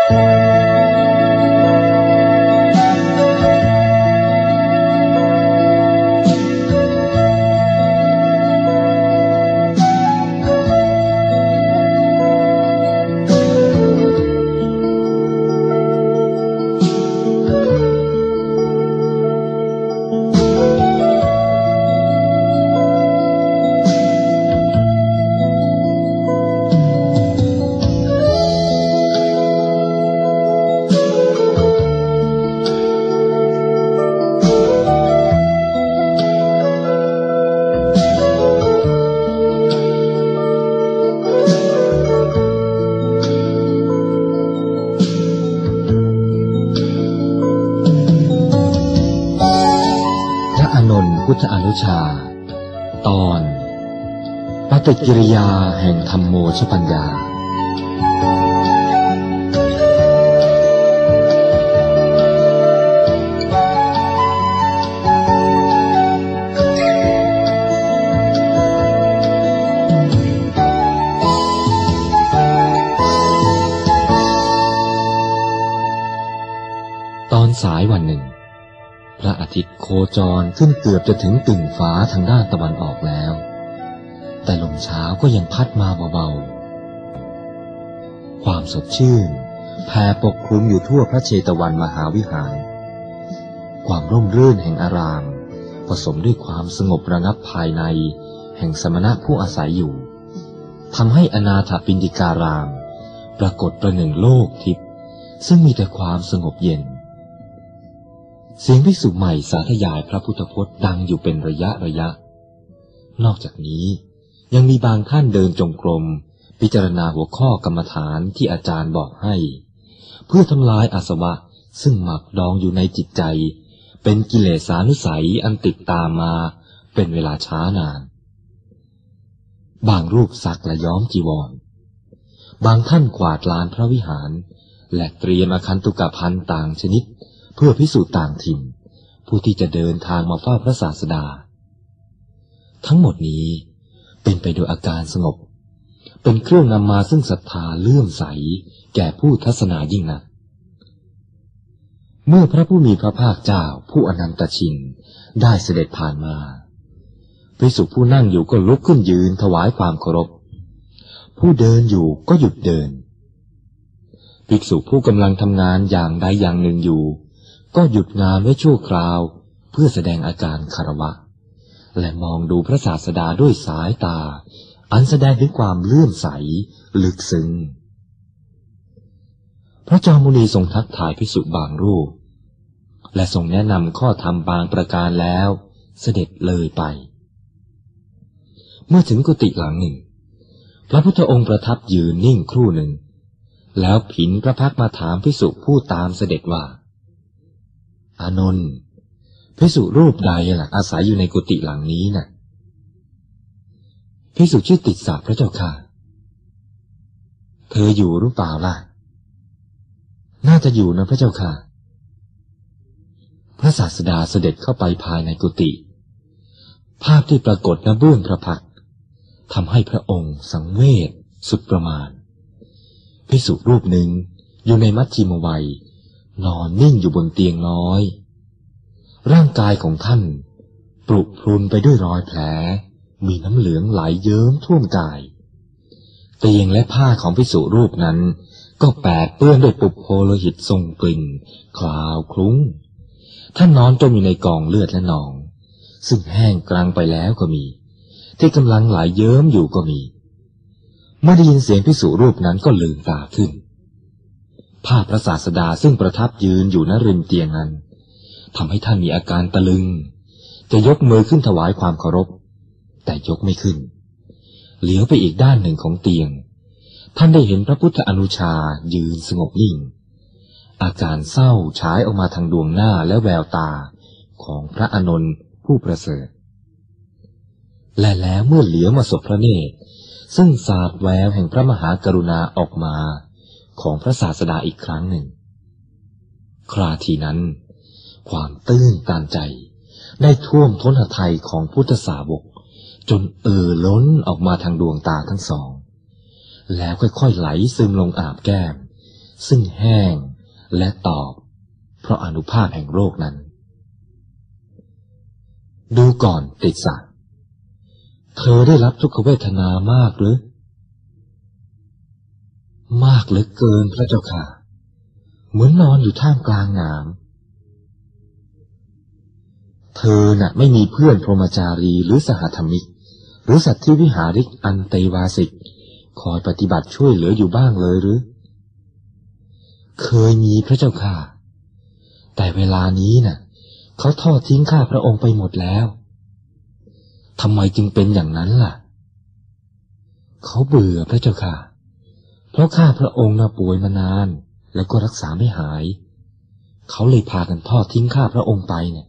พุทธอนุชาตอนปฏิกิริยาแห่งธัมโมชปัญญาตอนสายวันหนึ่งพระอาทิตย์โคจรขึ้นเกือบจะถึงติ่งฟ้าทางด้านตะวันออกแล้วแต่ลมเช้าก็ยังพัดมาเบาๆความสดชื่นแผ่ปกคลุมอยู่ทั่วพระเชตวันมหาวิหารความร่มรื่นแห่งอารามผสมด้วยความสงบระงับภายในแห่งสมณะผู้อาศัยอยู่ทำให้อนาถปิณฑิการามปรากฏประหนึ่งโลกทิพย์ซึ่งมีแต่ความสงบเย็นเสียงภิกษุใหม่สาธยายพระพุทธพจน์ดังอยู่เป็นระยะนอกจากนี้ยังมีบางท่านเดินจงกรมพิจารณาหัวข้อกรรมฐานที่อาจารย์บอกให้เพื่อทำลายอาสวะซึ่งหมักดองอยู่ในจิตใจเป็นกิเลสานุสัยอันติดตามมาเป็นเวลาช้านานบางรูปซักและย้อมจีวรบางท่านกวาดลานพระวิหารและเตรียมอคันตุกภัณฑ์ต่างชนิดเพื่อภิกษุต่างถิ่นผู้ที่จะเดินทางมาเฝ้าพระศาสดาทั้งหมดนี้เป็นไปโดยอาการสงบเป็นเครื่องนำมาซึ่งศรัทธาเลื่อมใสแก่ผู้ทัศนายิ่งนักเมื่อพระผู้มีพระภาคเจ้าผู้อนันตชินได้เสด็จผ่านมาภิกษุผู้นั่งอยู่ก็ลุกขึ้นยืนถวายความเคารพผู้เดินอยู่ก็หยุดเดินภิกษุผู้กำลังทำงานอย่างใดอย่างหนึ่งอยู่ก็หยุดงานไว้ชั่วคราวเพื่อแสดงอาการคารวะและมองดูพระศาสดาด้วยสายตาอันแสดงถึงความเลื่อมใสลึกซึ้งพระจอมมุนีทรงทักทายภิกษุบางรูปและทรงแนะนำข้อธรรมบางประการแล้วเสด็จเลยไปเมื่อถึงกุฏิหลังหนึ่งพระพุทธองค์ประทับยืนนิ่งครู่หนึ่งแล้วผินพระพักตร์มาถามภิกษุผู้ตามเสด็จว่าอานนท์ภิกษุรูปใดล่ะอาศัยอยู่ในกุฏิหลังนี้น่ะภิกษุชื่อติสสะพระเจ้าค่ะเธออยู่หรือเปล่าล่ะน่าจะอยู่นะพระเจ้าค่ะพระศาสดาเสด็จเข้าไปภายในกุฏิภาพที่ปรากฏณเบื้องพระพักตร์ทำให้พระองค์สังเวชสุดประมาณภิกษุรูปหนึ่งอยู่ในมัชฌิมวัยนอนนิ่งอยู่บนเตียงน้อยร่างกายของท่านปรุพรุนไปด้วยรอยแผลมีน้ำเหลืองไหลเยิ้มท่วมกายเตียงและผ้าของภิกษุรูปนั้นก็แปดเปื้อนด้วยปุพโพโลหิตทรงกลิ่นคลาวคลุ้งท่านนอนจมอยู่ในกองเลือดและหนองซึ่งแห้งกรังไปแล้วก็มีที่กำลังไหลเยิ้มอยู่ก็มีเมื่อได้ยินเสียงภิกษุรูปนั้นก็ลืมตาขึ้นภาพพระศาสดาซึ่งประทับยืนอยู่ณริมเตียงนั้นทำให้ท่านมีอาการตะลึงจะยกมือขึ้นถวายความเคารพแต่ยกไม่ขึ้นเหลียวไปอีกด้านหนึ่งของเตียงท่านได้เห็นพระพุทธอนุชายืนสงบนิ่งอาการเศร้าฉายออกมาทางดวงหน้าและแววตาของพระอานนท์ผู้ประเสริฐและแล้วเมื่อเหลียวมาสบพระเนตรซึ่งสาดแววแห่งพระมหากรุณาออกมาของพระศาสดาอีกครั้งหนึ่งคราทีนั้นความตื้นตันใจได้ท่วมท้นหทัยของพุทธสาวกจนล้นออกมาทางดวงตาทั้งสองแล้วค่อยๆไหลซึมลงอาบแก้มซึ่งแห้งและตอบเพราะอานุภาพแห่งโรคนั้นดูก่อนติสสะเธอได้รับทุกขเวทนามากหรือมากเหลือเกินพระเจ้าค่ะเหมือนนอนอยู่ท่ามกลางน้ำเธอน่ะไม่มีเพื่อนพรหมจารีหรือสหธรรมิกหรือสัตว์ที่วิหาริกอันเตวาสิกคอยปฏิบัติช่วยเหลืออยู่บ้างเลยหรือเคยมีพระเจ้าค่ะแต่เวลานี้น่ะเขาทอดทิ้งข้าพระองค์ไปหมดแล้วทำไมจึงเป็นอย่างนั้นล่ะเขาเบื่อพระเจ้าค่ะเพราะข้าพระองค์น่ะป่วยมานานแล้วก็รักษาไม่หายเขาเลยพากันทอดทิ้งข้าพระองค์ไปเนี่ย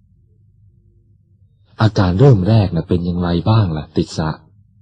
อาการเริ่มแรกน่ะเป็นอย่างไรบ้างล่ะติสสะ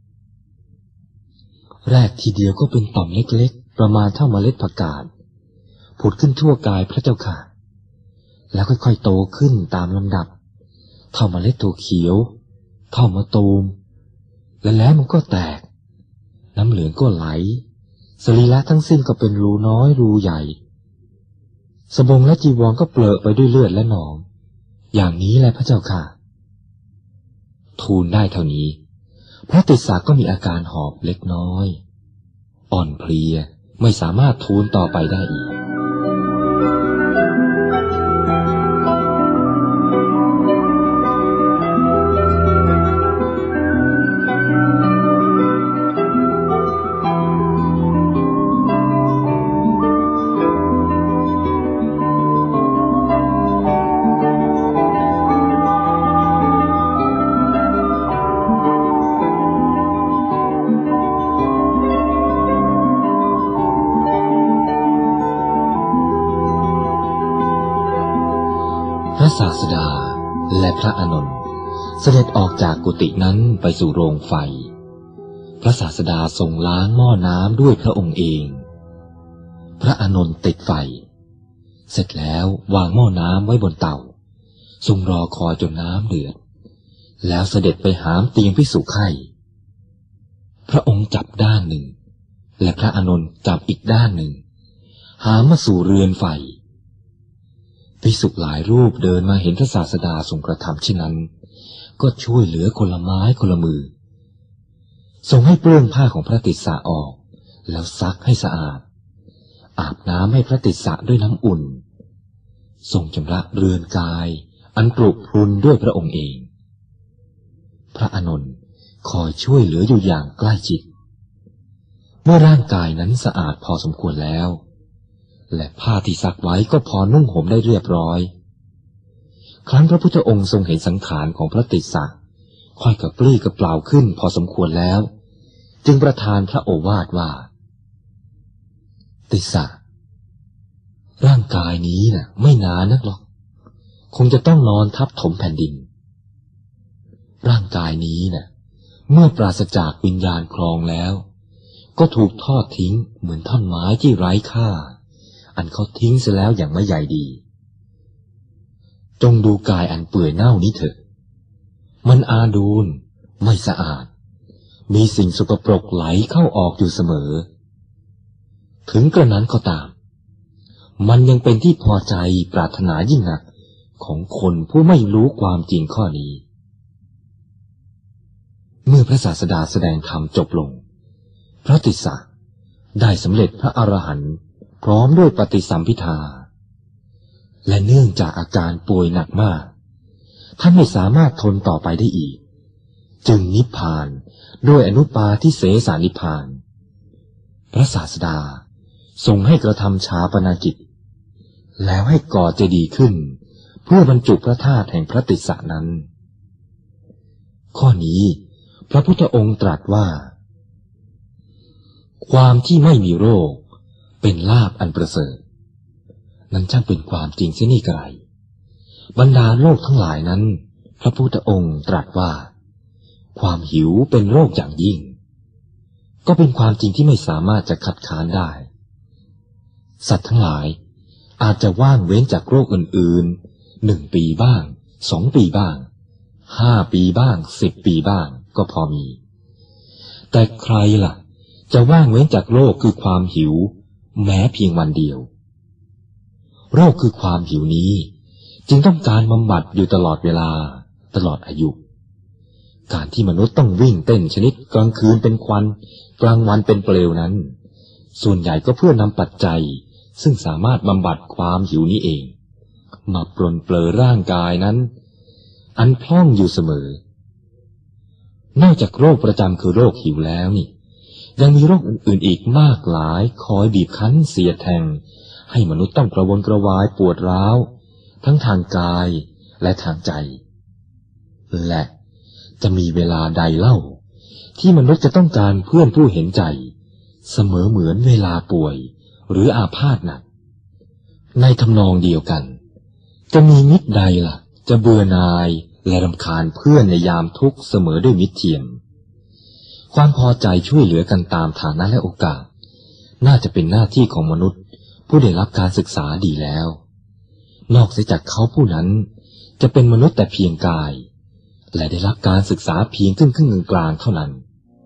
แรกทีเดียวก็เป็นต่อมเล็กๆประมาณเท่าเมล็ดผักกาดผุดขึ้นทั่วกายพระเจ้าค่ะแล้วค่อยๆโตขึ้นตามลำดับเท่าเมล็ดถั่วเขียวเท่ามะตูมและแล้วมันก็แตกน้ำเหลืองก็ไหลสรีระทั้งสิ้นก็เป็นรูน้อยรูใหญ่สบงและจีวรก็เปรอะไปด้วยเลือดและหนองอย่างนี้แหละพระเจ้าค่ะทูลได้เท่านี้พระติสสะก็มีอาการหอบเล็กน้อยอ่อนเพลียไม่สามารถทูลต่อไปได้อีกพระศาสดาและพระอานนท์เสด็จออกจากกุฏินั้นไปสู่โรงไฟพระศาสดาทรงล้างหม้อน้ำด้วยพระองค์เองพระอานนท์ติดไฟเสร็จแล้ววางหม้อน้ำไว้บนเตาทรงรอคอยจนน้ำเดือดแล้วเสด็จไปหามเตียงภิกษุไข้พระองค์จับด้านหนึ่งและพระอานนท์จับอีกด้านหนึ่งหามมาสู่เรือนไฟภิกษุหลายรูปเดินมาเห็นพระศาสดาทรงกระทำเช่นนั้นก็ช่วยเหลือคนละไม้คนละมือทรงให้เปลื้องผ้าของพระติสสะออกแล้วซักให้สะอาดอาบน้ำให้พระติสสะด้วยน้ำอุ่นทรงชำระเรือนกายอันปลุกพรุนด้วยพระองค์เองพระอานนท์คอยช่วยเหลืออยู่อย่างใกล้ชิดเมื่อร่างกายนั้นสะอาดพอสมควรแล้วและผ้าที่ซักไว้ก็พอนุ่งห่มได้เรียบร้อยครั้นพระพุทธองค์ทรงเห็นสังขารของพระติสสะค่อยกระปรี้กระเปล่าขึ้นพอสมควรแล้วจึงประทานพระโอวาทว่าติสสะร่างกายนี้น่ะไม่นานนักหรอกคงจะต้องนอนทับถมแผ่นดินร่างกายนี้น่ะเมื่อปราศจากวิญญาณครองแล้วก็ถูกทอดทิ้งเหมือนท่อนไม้ที่ไร้ค่าอันเขาทิ้งเสียแล้วอย่างไม่ใยดีจงดูกายอันเปื่อยเน่านี้เถอะมันอาดูลไม่สะอาดมีสิ่งสกปรกไหลเข้าออกอยู่เสมอถึงกระนั้นก็ตามมันยังเป็นที่พอใจปรารถนายิ่งนักของคนผู้ไม่รู้ความจริงข้อนี้เมื่อพระศาสดาแสดงธรรมจบลงพระติสสะได้สำเร็จพระอรหันต์พร้อมด้วยปฏิสัมภิทาและเนื่องจากอาการป่วยหนักมากท่านไม่สามารถทนต่อไปได้อีกจึงนิพพานด้วยอนุปาทิเสสนิพพานพระศาสดาทรงให้กระทำฌาปนกิจแล้วให้ก่อเจดีย์ขึ้นเพื่อบรรจุพระธาตุแห่งพระติสสะนั้นข้อนี้พระพุทธองค์ตรัสว่าความที่ไม่มีโรคเป็นลาภอันประเสริฐนั้นช่างเป็นความจริงเสียนี่ไกลบรรดาโรคทั้งหลายนั้นพระพุทธองค์ตรัสว่าความหิวเป็นโรคอย่างยิ่งก็เป็นความจริงที่ไม่สามารถจะคัดค้านได้สัตว์ทั้งหลายอาจจะว่างเว้นจากโรคอื่นๆ1 ปีบ้าง2 ปีบ้าง5 ปีบ้าง10 ปีบ้างก็พอมีแต่ใครล่ะจะว่างเว้นจากโรคคือความหิวแม้เพียงวันเดียวโรคคือความหิวนี้จึงต้องการบำบัดอยู่ตลอดเวลาตลอดอายุการที่มนุษย์ต้องวิ่งเต้นชนิดกลางคืนเป็นควันกลางวันเป็นเปลวนั้นส่วนใหญ่ก็เพื่อนำปัจจัยซึ่งสามารถบำบัดความหิวนี้เองมาปรนเปลือร่างกายนั้นอันพร่องอยู่เสมอนอกจากโรคประจำคือโรคหิวแล้วนี่ยังมีโรคอื่นๆอีกมากหลายคอยบีบคั้นเสียดแทงให้มนุษย์ต้องกระวนกระวายปวดร้าวทั้งทางกายและทางใจและจะมีเวลาใดเล่าที่มนุษย์จะต้องการเพื่อนผู้เห็นใจเสมอเหมือนเวลาป่วยหรืออาพาธหนักในทำนองเดียวกันจะมีมิตรใดล่ะจะเบื่อหน่ายและรำคาญเพื่อนในยามทุกข์เสมอด้วยมิตรเทียมความพอใจช่วยเหลือกันตามฐานะและโอกาสน่าจะเป็นหน้าที่ของมนุษย์ผู้ได้รับการศึกษาดีแล้วนอกเสียจากเขาผู้นั้นจะเป็นมนุษย์แต่เพียงกายและได้รับการศึกษาเพียงครึ่งกลางเท่านั้น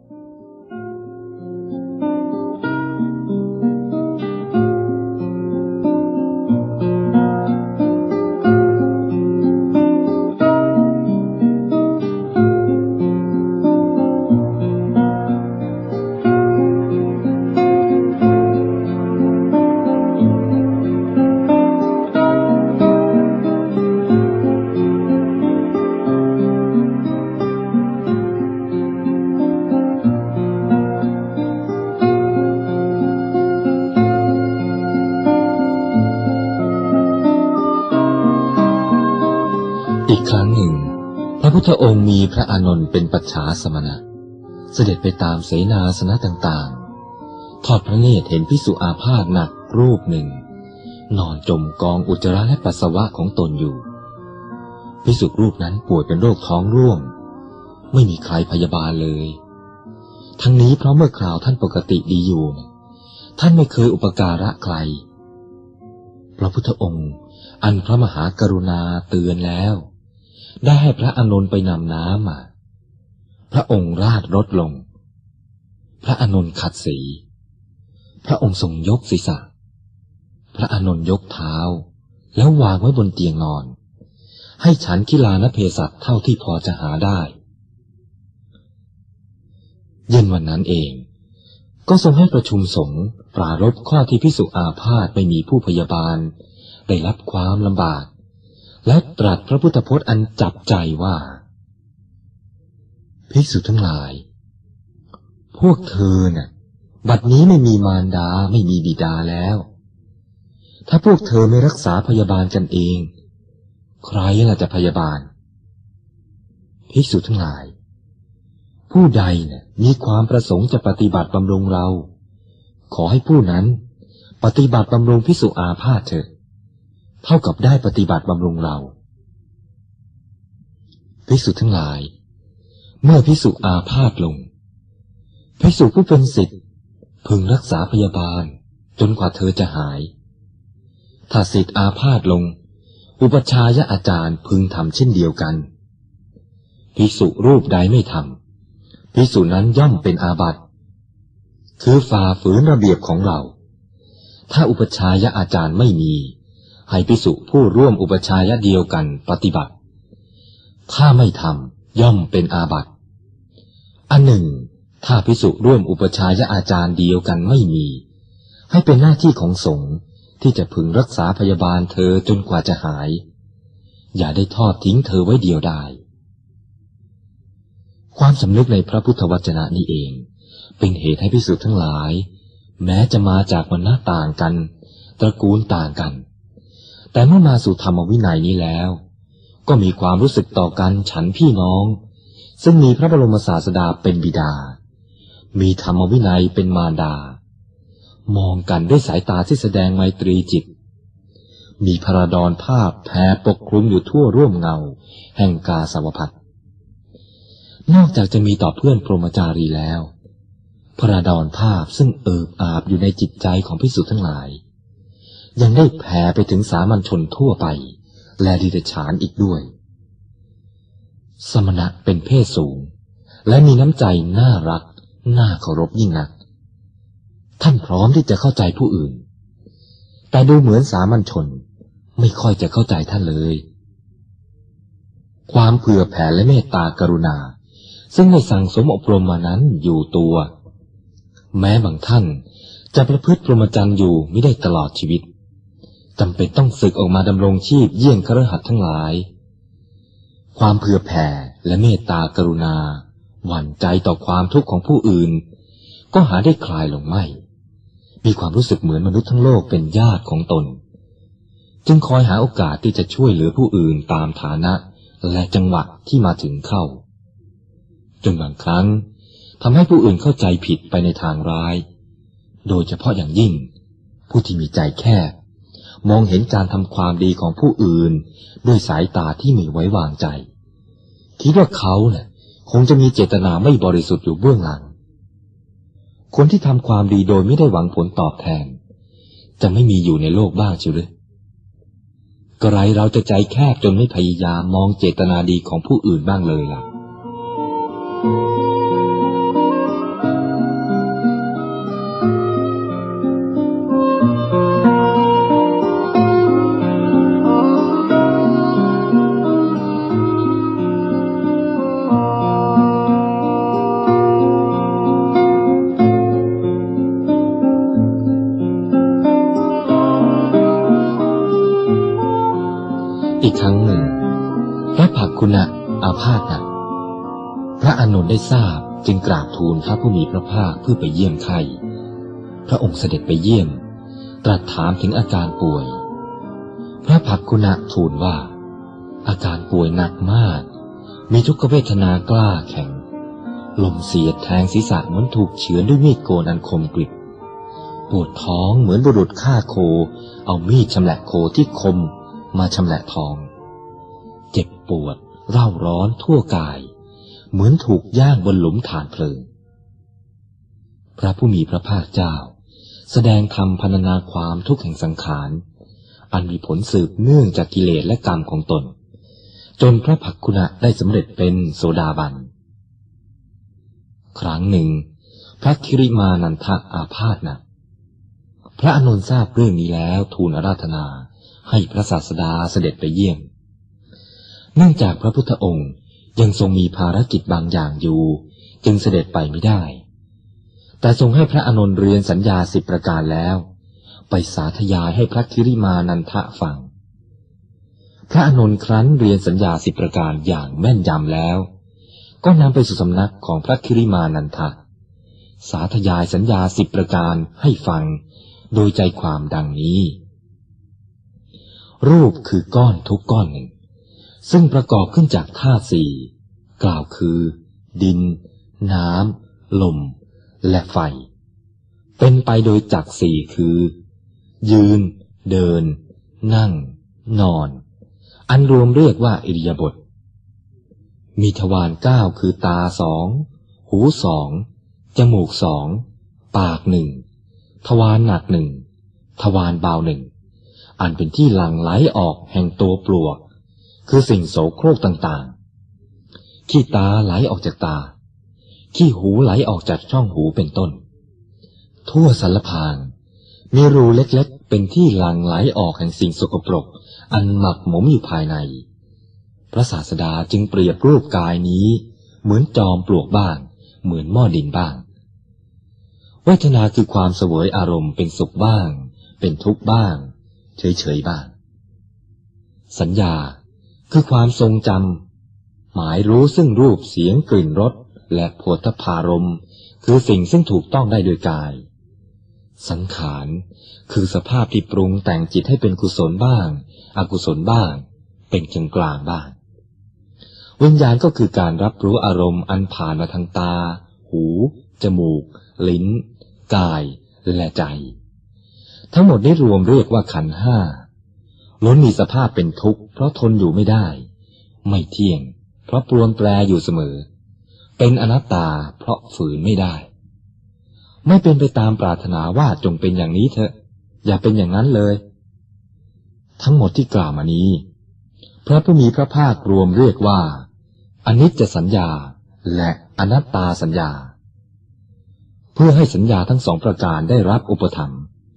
อีกครั้งหนึ่งพระพุทธองค์มีพระอานนท์เป็นปัจฉาสมณะเสด็จไปตามเสนาสนะต่างๆทอดพระเนตรเห็นภิกษุอาพาธหนักรูปหนึ่งนอนจมกองอุจจาระและปัสสาวะของตนอยู่ภิกษุรูปนั้นป่วยเป็นโรคท้องร่วงไม่มีใครพยาบาลเลยทั้งนี้เพราะเมื่อคราวท่านปกติดีอยู่ท่านไม่เคยอุปการะใครพระพุทธองค์อันพระมหากรุณาเตือนแล้วได้ให้พระอานนท์ไปนำน้ำมาพระองค์ราดรถลงพระอานนท์ขัดสีพระองค์ทรงยกศีรษะพระอานนท์ยกเท้าแล้ววางไว้บนเตียงนอนให้ฉันกีฬานเภสัชเท่าที่พอจะหาได้เย็นวันนั้นเองก็ทรงให้ประชุมสงฆ์ปรารภข้อที่ภิกษุอาพาธไม่มีผู้พยาบาลได้รับความลำบากและตรัสพระพุทธพจน์อันจับใจว่าภิกษุทั้งหลายพวกเธอน่ะบัดนี้ไม่มีมารดาไม่มีบิดาแล้วถ้าพวกเธอไม่รักษาพยาบาลกันเองใครล่ะจะพยาบาลภิกษุทั้งหลายผู้ใดน่ะมีความประสงค์จะปฏิบัติบำรุงเราขอให้ผู้นั้นปฏิบัติบำรุงภิกษุอาพาธเถิดเท่ากับได้ปฏิบัติบำรุงเราภิกษุทั้งหลายเมื่อภิกษุอาพาธลงภิกษุผู้เป็นศิษย์พึงรักษาพยาบาลจนกว่าเธอจะหายถ้าศิษย์อาพาธลงอุปัชฌายอาจารย์พึงทำเช่นเดียวกันภิกษุรูปใดไม่ทำภิกษุนั้นย่อมเป็นอาบัติคือฝ่าฝืนระเบียบของเราถ้าอุปัชฌายอาจารย์ไม่มีให้ภิกษุผู้ร่วมอุปัชฌายะเดียวกันปฏิบัติถ้าไม่ทำย่อมเป็นอาบัติอันหนึ่งถ้าภิกษุร่วมอุปัชฌายะอาจารย์เดียวกันไม่มีให้เป็นหน้าที่ของสงฆ์ที่จะพึงรักษาพยาบาลเธอจนกว่าจะหายอย่าได้ทอดทิ้งเธอไว้เดียวดายความสำนึกในพระพุทธวจนะนี้เองเป็นเหตุให้ภิกษุทั้งหลายแม้จะมาจากวรรณะต่างกันตระกูลต่างกันแต่เมื่อมาสู่ธรรมวินัยนี้แล้วก็มีความรู้สึกต่อกันฉันพี่น้องซึ่งมีพระบรมศาสดาเป็นบิดามีธรรมวินัยเป็นมารดามองกันด้วยสายตาที่แสดงไมตรีจิตมีพระดรภาพแผ่ปกคลุมอยู่ทั่วร่วมเงาแห่งกาสาวพัสนอกจากจะมีต่อเพื่อนพรหมจารีแล้วพระดรภาพซึ่งเอิบอาบอยู่ในจิตใจของภิกษุทั้งหลายยังได้แผ่ไปถึงสามัญชนทั่วไปและดิเดชานอีกด้วยสมณะเป็นเพศสูงและมีน้ำใจน่ารักน่าเคารพยิ่งนักท่านพร้อมที่จะเข้าใจผู้อื่นแต่ดูเหมือนสามัญชนไม่ค่อยจะเข้าใจท่านเลยความเผื่อแผ่และเมตตากรุณาซึ่งได้สั่งสมอบรมมานั้นอยู่ตัวแม้บางท่านจะประพฤติพรหมจรรย์อยู่ไม่ได้ตลอดชีวิตจำเป็นต้องสึกออกมาดำรงชีพเยี่ยงคฤหัสถ์ทั้งหลายความเผื่อแผ่และเมตตากรุณาหวั่นใจต่อความทุกข์ของผู้อื่นก็หาได้คลายลงไม่มีความรู้สึกเหมือนมนุษย์ทั้งโลกเป็นญาติของตนจึงคอยหาโอกาสที่จะช่วยเหลือผู้อื่นตามฐานะและจังหวะที่มาถึงเข้าจนบางครั้งทำให้ผู้อื่นเข้าใจผิดไปในทางร้ายโดยเฉพาะอย่างยิ่งผู้ที่มีใจแคบมองเห็นการทำความดีของผู้อื่นด้วยสายตาที่ไม่ไว้วางใจคิดว่าเขาเนี่ยคงจะมีเจตนาไม่บริสุทธิ์อยู่เบื้องหลังคนที่ทำความดีโดยไม่ได้หวังผลตอบแทนจะไม่มีอยู่ในโลกบ้างเชียวหรือก็ไรเราจะใจแคบจนไม่พยายามมองเจตนาดีของผู้อื่นบ้างเลยล่ะอีกครั้งหนึ่งพระภักคุณะอาพาธหนักพระอานนท์ได้ทราบจึงกราบทูลพระผู้มีพระภาคเพื่อไปเยี่ยมไข้พระองค์เสด็จไปเยี่ยมตรัสถามถึงอาการป่วยพระภักคุณะทูลว่าอาการป่วยหนักมากมีทุกขเวทนากล้าแข็งลมเสียดแทงศีรษะเหมือนถูกเฉือนด้วยมีดโกนอันคมกริบปวดท้องเหมือนบุรุษฆ่าโคเอามีดชำแหละโคที่คมมาชำแหละท้องเจ็บปวดเร่าร้อนทั่วกายเหมือนถูกย่างบนหลุมฐานเพลิงพระผู้มีพระภาคเจ้าแสดงธรรมพรรณนาความทุกข์แห่งสังขารอันมีผลสืบเนื่องจากกิเลสและกรรมของตนจนพระภักคุณะได้สำเร็จเป็นโสดาบันครั้งหนึ่งพระคิริมานันทะอาพาธหนักพระอานนท์ทราบเรื่องนี้แล้วทูลอาราธนาให้พระศาสดาเสด็จไปเยี่ยมเนื่องจากพระพุทธองค์ยังทรงมีภารกิจบางอย่างอยู่จึงเสด็จไปไม่ได้แต่ทรงให้พระอานนท์เรียนสัญญา10ประการแล้วไปสาธยายให้พระคิริมานันทะฟังพระอานนท์ครั้นเรียนสัญญา10ประการอย่างแม่นยำแล้วก็นำไปสู่สำนักของพระคิริมานันทะสาธยายสัญญา10ประการให้ฟังโดยใจความดังนี้รูปคือก้อนทุกก้อนหนึ่งซึ่งประกอบขึ้นจากธาตุสี่กล่าวคือดินน้ำลมและไฟเป็นไปโดยจักรสี่คือยืนเดินนั่งนอนอันรวมเรียกว่าอิริยาบถมีทวาร9คือตา2หู2จมูก2ปาก1ทวารหนัก1ทวารเบา1อันเป็นที่หลั่งไหลออกแห่งตัวปลวกคือสิ่งโสโครกต่างๆขี้ตาไหลออกจากตาขี้หูไหลออกจากช่องหูเป็นต้นทั่วสารพางมีรูเล็กๆเป็นที่หลั่งไหลออกแห่งสิ่งสกปรกอันหมักหมมอยู่ภายในพระศาสดาจึงเปรียบรูปกายนี้เหมือนจอมปลวกบ้างเหมือนหม้อดินบ้างเวทนาคือความเสวยอารมณ์เป็นสุขบ้างเป็นทุกข์บ้างเฉยๆบ้างสัญญาคือความทรงจำหมายรู้ซึ่งรูปเสียงกลิ่นรสและโผฏฐัพพารมณ์คือสิ่งซึ่งถูกต้องได้โดยกายสังขารคือสภาพที่ปรุงแต่งจิตให้เป็นกุศลบ้างอกุศลบ้างเป็นกลางบ้างวิญญาณก็คือการรับรู้อารมณ์อันผ่านมาทางตาหูจมูกลิ้นกายและใจทั้งหมดนี้รวมเรียกว่าขันธ์ห้าล้วนมีสภาพเป็นทุกข์เพราะทนอยู่ไม่ได้ไม่เที่ยงเพราะปรวนแปรอยู่เสมอเป็นอนัตตาเพราะฝืนไม่ได้ไม่เป็นไปตามปรารถนาว่าจงเป็นอย่างนี้เถอะอย่าเป็นอย่างนั้นเลยทั้งหมดที่กล่าวมานี้พระผู้มีพระภาครวมเรียกว่าอนิจจสัญญาและอนัตตาสัญญาเพื่อให้สัญญาทั้งสองประการได้รับอุปถัมภ์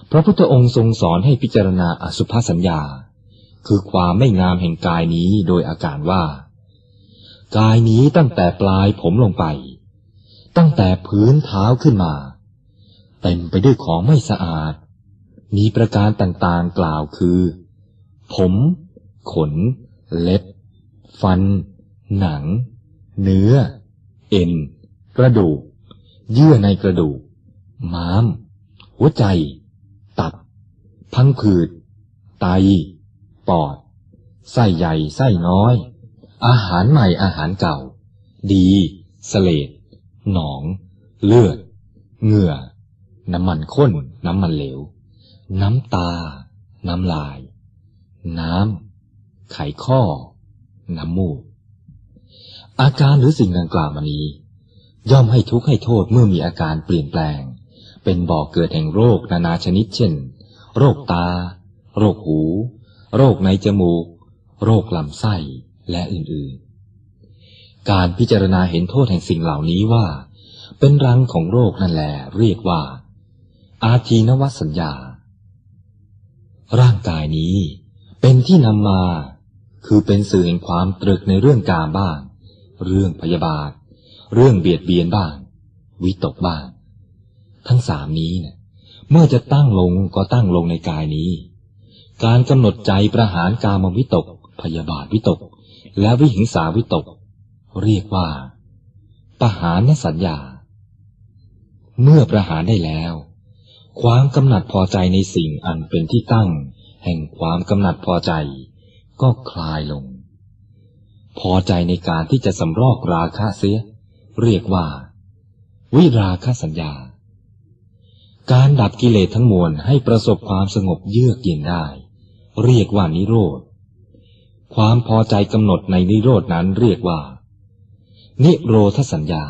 พระพุทธองค์ทรงสอนให้พิจารณาอสุภสัญญาคือความไม่งามแห่งกายนี้โดยอาการว่ากายนี้ตั้งแต่ปลายผมลงไปตั้งแต่พื้นเท้าขึ้นมาเต็มไปด้วยของไม่สะอาดมีประการต่างๆกล่าวคือผมขนเล็บฟันหนังเนื้อเอ็นกระดูกเยื่อในกระดูกม้ามหัวใจตับพังผืดไตปอดไส้ใหญ่ไส้น้อยอาหารใหม่อาหารเก่าดีเสลดหนองเลือดเหงื่อน้ำมันข้นน้ำมันเหลวน้ำตาน้ำลายน้ำไขข้อน้ำมูกอาการหรือสิ่งดังกล่าวมานี้ย่อมให้ทุกข์ให้โทษเมื่อมีอาการเปลี่ยนแปลงเป็นบ่อเกิดแห่งโรคนานาชนิดเช่นโรคตาโรคหูโรคในจมูกโรคลำไส้และอื่นๆการพิจารณาเห็นโทษแห่งสิ่งเหล่านี้ว่าเป็นรังของโรคนั่นแหละเรียกว่าอาทีนวสัญญาร่างกายนี้เป็นที่นำมาคือเป็นสื่อแห่งความตรึกในเรื่องกามบ้างเรื่องพยาบาทเรื่องเบียดเบียนบ้างวิตกบ้างทั้งสามนี้เนี่ยเมื่อจะตั้งลงก็ตั้งลงในกายนี้การกำหนดใจประหารกามวิตกพยาบาทวิตกและวิหิงสาวิตกเรียกว่าปหานสัญญาเมื่อประหารได้แล้วความกำหนัดพอใจในสิ่งอันเป็นที่ตั้งแห่งความกำหนัดพอใจก็คลายลงพอใจในการที่จะสำรอกราคะเสียเรียกว่าวิราคะสัญญาการดับกิเลสทั้งมวลให้ประสบความสงบเยือกเย็นได้เรียกว่านิโรธความพอใจกำหนดในนิโรธนั้นเรียกว่านิโรธสัญญา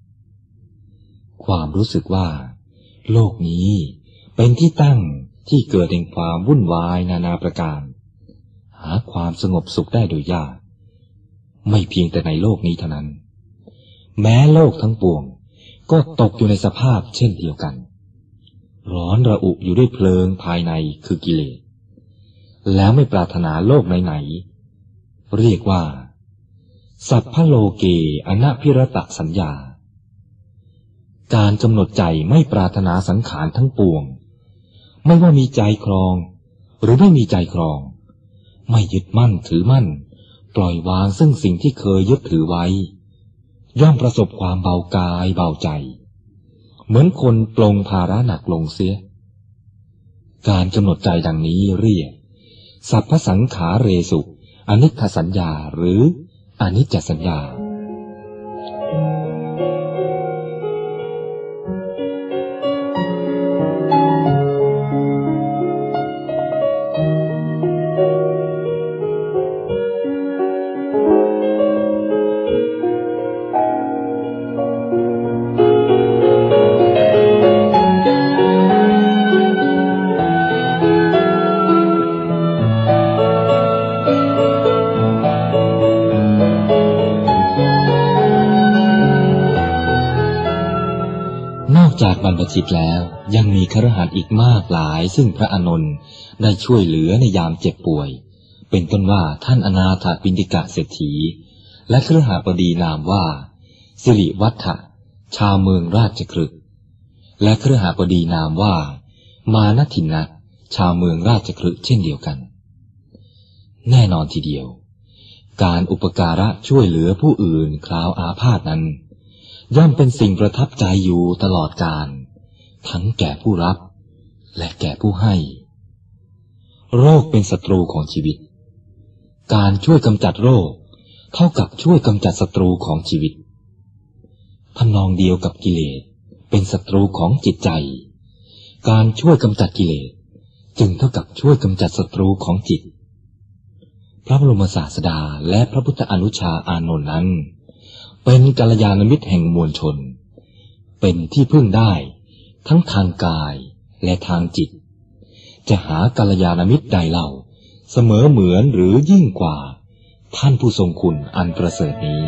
ความรู้สึกว่าโลกนี้เป็นที่ตั้งที่เกิดแห่งความวุ่นวายนานาประการหาความสงบสุขได้โดยยากไม่เพียงแต่ในโลกนี้เท่านั้นแม้โลกทั้งปวงก็ตกอยู่ในสภาพเช่นเดียวกันร้อนระอุอยู่ด้วยเพลิงภายในคือกิเลสแล้วไม่ปรารถนาโลกไหนๆเรียกว่าสัพพโลเกอนัพิรตสัญญาการกำหนดใจไม่ปรารถนาสังขารทั้งปวงไม่ว่ามีใจครองหรือไม่มีใจครองไม่ยึดมั่นถือมั่นปล่อยวางซึ่งสิ่งที่เคยยึดถือไว้ย่อมประสบความเบากายเบาใจเหมือนคนปลงภาระหนักลงเสียการกำหนดใจดังนี้เรียกสัพพสังขาเรสุอนิจจสัญญาหรืออนิจจสัญญานอกจากบรรพชิตแล้วยังมีคฤหัสถ์อีกมากหลายซึ่งพระอานนท์ได้ช่วยเหลือในยามเจ็บป่วยเป็นต้นว่าท่านอนาถปิณฑิกะเศรษฐีและคฤหบดีนามว่าสิริวัฒน์ชาวเมืองราชคฤห์และคฤหบดีนามว่ามานทินะชาวเมืองราชคฤห์เช่นเดียวกันแน่นอนทีเดียวการอุปการะช่วยเหลือผู้อื่นคราวอาพาธนั้นย่อมเป็นสิ่งประทับใจอยู่ตลอดกาลทั้งแก่ผู้รับและแก่ผู้ให้โรคเป็นศัตรูของชีวิตการช่วยกำจัดโรคเท่ากับช่วยกำจัดศัตรูของชีวิตทำนองเดียวกับกิเลสเป็นศัตรูของจิตใจการช่วยกำจัดกิเลสจึงเท่ากับช่วยกำจัดศัตรูของจิตพระบรมศาสดาและพระพุทธอนุชาอานนท์นั้นเป็นกัลยาณมิตรแห่งมวลชนเป็นที่พึ่งได้ทั้งทางกายและทางจิตจะหากัลยาณมิตรใดเล่าเสมอเหมือนหรือยิ่งกว่าท่านผู้ทรงคุณอันประเสริฐนี้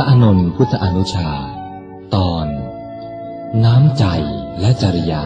ระอานนท์พุทธอนุชาตอนน้ำใจและจริยา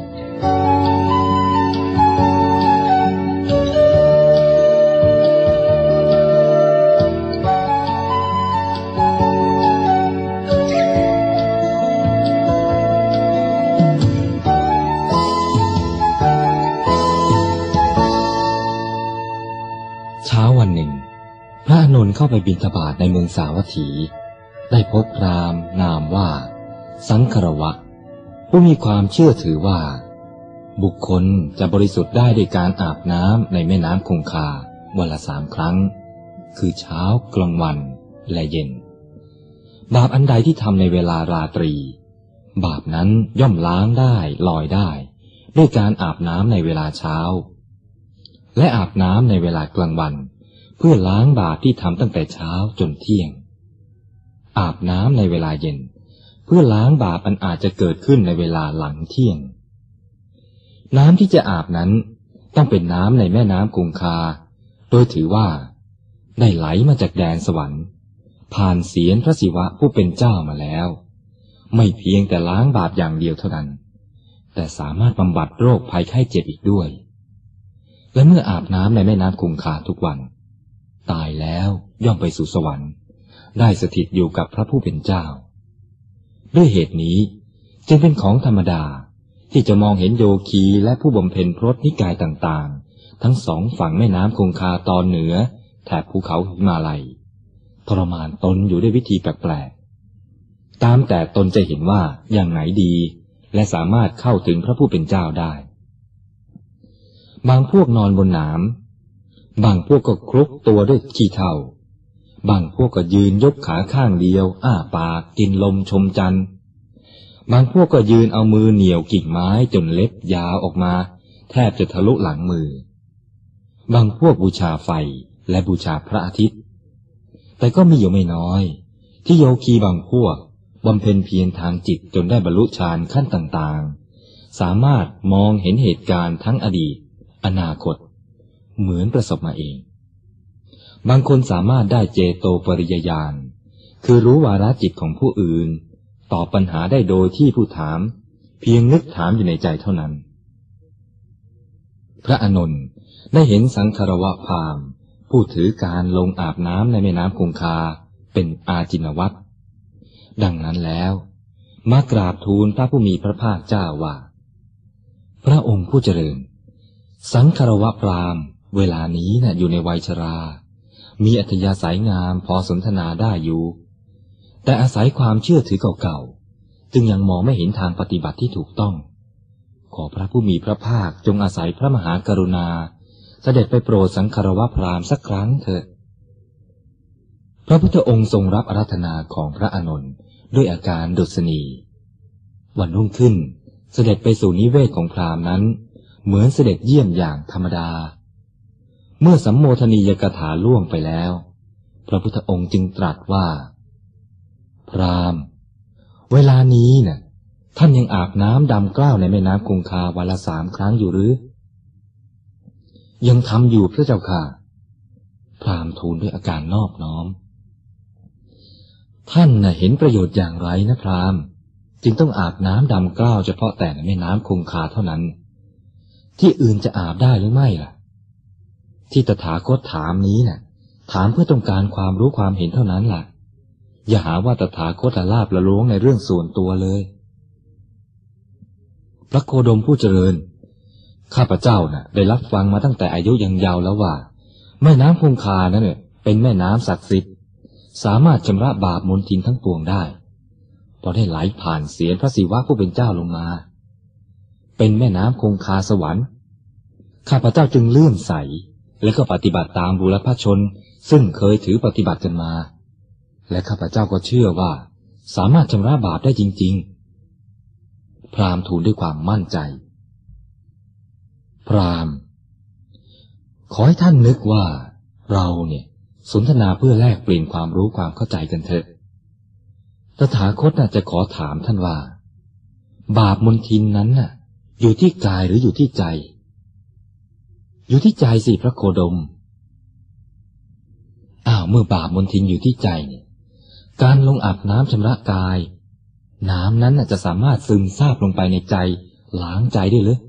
เช้าวันหนึ่งพระอานนท์เข้าไปบิณฑบาตในเมืองสาวัตถีได้พบพราหมณ์นามว่าสังครวะผู้มีความเชื่อถือว่าบุคคลจะบริสุทธิ์ได้ด้วยการอาบน้ำในแม่น้ำคงคาวันละ3 ครั้งคือเช้ากลางวันและเย็นบาปอันใดที่ทำในเวลาราตรีบาปนั้นย่อมล้างได้ลอยได้ด้วยการอาบน้ำในเวลาเช้าและอาบน้ำในเวลากลางวันเพื่อล้างบาปที่ทำตั้งแต่เช้าจนเที่ยงอาบน้ำในเวลาเย็นเพื่อล้างบาปอันอาจจะเกิดขึ้นในเวลาหลังเที่ยงน้ำที่จะอาบนั้นต้องเป็นน้ำในแม่น้ำคงคาโดยถือว่าได้ไหลมาจากแดนสวรรค์ผ่านเสียรพระศิวะผู้เป็นเจ้ามาแล้วไม่เพียงแต่ล้างบาปอย่างเดียวเท่านั้นแต่สามารถบำบัดโรคภัยไข้เจ็บอีกด้วยและเมื่ออาบน้ำในแม่น้ำคงคาทุกวันตายแล้วย่อมไปสู่สวรรค์ได้สถิตอยู่กับพระผู้เป็นเจ้าด้วยเหตุนี้จึงเป็นของธรรมดาที่จะมองเห็นโยคีและผู้บำเพ็ญพรตนิกายต่างๆทั้งสองฝั่งแม่น้ำคงคาตอนเหนือแถบภูเขาหิมาลัยทรมานตนอยู่ด้วยวิธีแปลกๆตามแต่ตนจะเห็นว่าอย่างไหนดีและสามารถเข้าถึงพระผู้เป็นเจ้าได้บางพวกนอนบนหนามบางพวกก็คลุกตัวด้วยขี้เถ้าบางพวกก็ยืนยกขาข้างเดียวอ้าปากกินลมชมจันทร์บางพวกก็ยืนเอามือเหนี่ยวกิ่งไม้จนเล็บยาวออกมาแทบจะทะลุหลังมือบางพวกบูชาไฟและบูชาพระอาทิตย์แต่ก็มีอยู่ไม่น้อยที่โยคีบางพวกบำเพ็ญเพียรทางจิตจนได้บรรลุฌานขั้นต่างๆสามารถมองเห็นเหตุการณ์ทั้งอดีตอนาคตเหมือนประสบมาเองบางคนสามารถได้เจโตปริยญาณคือรู้วาระจิตของผู้อื่นตอบปัญหาได้โดยที่ผู้ถามเพียงนึกถามอยู่ในใจเท่านั้นพระอานนท์ได้เห็นสังคารวะพราหมณ์ผู้ถือการลงอาบน้ำในแม่น้ำคงคาเป็นอาจินวัตรดังนั้นแล้วมากราบทูลพระผู้มีพระภาคเจ้าว่าพระองค์ผู้เจริญสังคารวะพราหมณ์เวลานี้อยู่ในวัยชรามีอัธยาศัยงามพอสนทนาได้อยู่แต่อาศัยความเชื่อถือเก่าๆจึงยังมองไม่เห็นทางปฏิบัติที่ถูกต้องขอพระผู้มีพระภาคจงอาศัยพระมหากรุณาเสด็จไปโปรดสังคารวะพราหมณ์สักครั้งเถิดพระพุทธองค์ทรงรับอาราธนาของพระอานนท์ด้วยอาการดุษณีวันรุ่งขึ้นเสด็จไปสู่นิเวศของพราหมณ์นั้นเหมือนเสด็จเยี่ยมอย่างธรรมดาเมื่อสัมโมทนียกถาล่วงไปแล้วพระพุทธองค์จึงตรัสว่าพราหมณ์เวลานี้ท่านยังอาบน้ำดำกล้าวในแม่น้ำคงคาวันละ 3 ครั้งอยู่หรือยังทำอยู่พระเจ้าค่ะพราหมณ์ทูลด้วยอาการนอบน้อมท่านเห็นประโยชน์อย่างไรนะพราหมณ์จึงต้องอาบน้ำดำกล้าวเฉพาะแต่ในแม่น้ำคงคาเท่านั้นที่อื่นจะอาบได้หรือไม่ล่ะที่ตถาคตถามนี้ถามเพื่อต้องการความรู้ความเห็นเท่านั้นล่ะอย่าหาว่าตถาคตลาบละล้วงในเรื่องส่วนตัวเลยพระโคดมผู้เจริญข้าพเจ้าได้รับฟังมาตั้งแต่อายุยังเยาว์แล้วว่าแม่น้ำคงคานั้นเป็นแม่น้ำศักดิ์สิทธิ์สามารถชำระบาปมลทินทั้งปวงได้เพราะได้ไหลผ่านเสียรพระศิวะผู้เป็นเจ้าลงมาเป็นแม่น้ำคงคาสวรรค์ข้าพเจ้าจึงเลื่อมใสและก็ปฏิบัติตามบุรพชนซึ่งเคยถือปฏิบัติกันมาและข้าพเจ้าก็เชื่อว่าสามารถชำระบาปได้จริงๆพราหมณ์ทูลด้วยความมั่นใจพราหมณ์ขอให้ท่านนึกว่าเราสนทนาเพื่อแลกเปลี่ยนความรู้ความเข้าใจกันเถอะตถาคตจะขอถามท่านว่าบาปมลทินนั้นอยู่ที่กายหรืออยู่ที่ใจอยู่ที่ใจสิพระโคดมเมื่อบาปมลทินอยู่ที่ใจการลงอาบน้ำชำระกายน้ำนั้นจะสามารถซึมซาบลงไปในใจล้างใจได้หรือ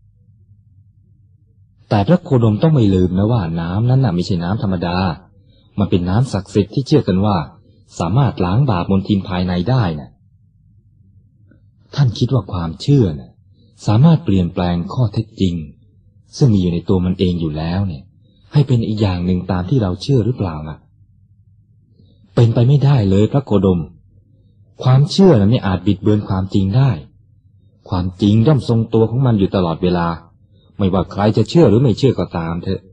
แต่พระโคดมต้องไม่ลืมนะว่าน้ำนั้นไม่ใช่น้ำธรรมดามันเป็นน้ำศักดิ์สิทธิ์ที่เชื่อกันว่าสามารถล้างบาปมลทินภายในได้นะท่านคิดว่าความเชื่อสามารถเปลี่ยนแปลงข้อเท็จจริงซึ่งมีอยู่ในตัวมันเองอยู่แล้วให้เป็นอีกอย่างหนึ่งตามที่เราเชื่อหรือเปล่าล่ะเป็นไปไม่ได้เลยพระโคดมความเชื่อไม่อาจบิดเบือนความจริงได้ความจริงย่อมทรงตัวของมันอยู่ตลอดเวลาไม่ว่าใครจะเชื่อหรือไม่เชื่อก็ตามเถอะ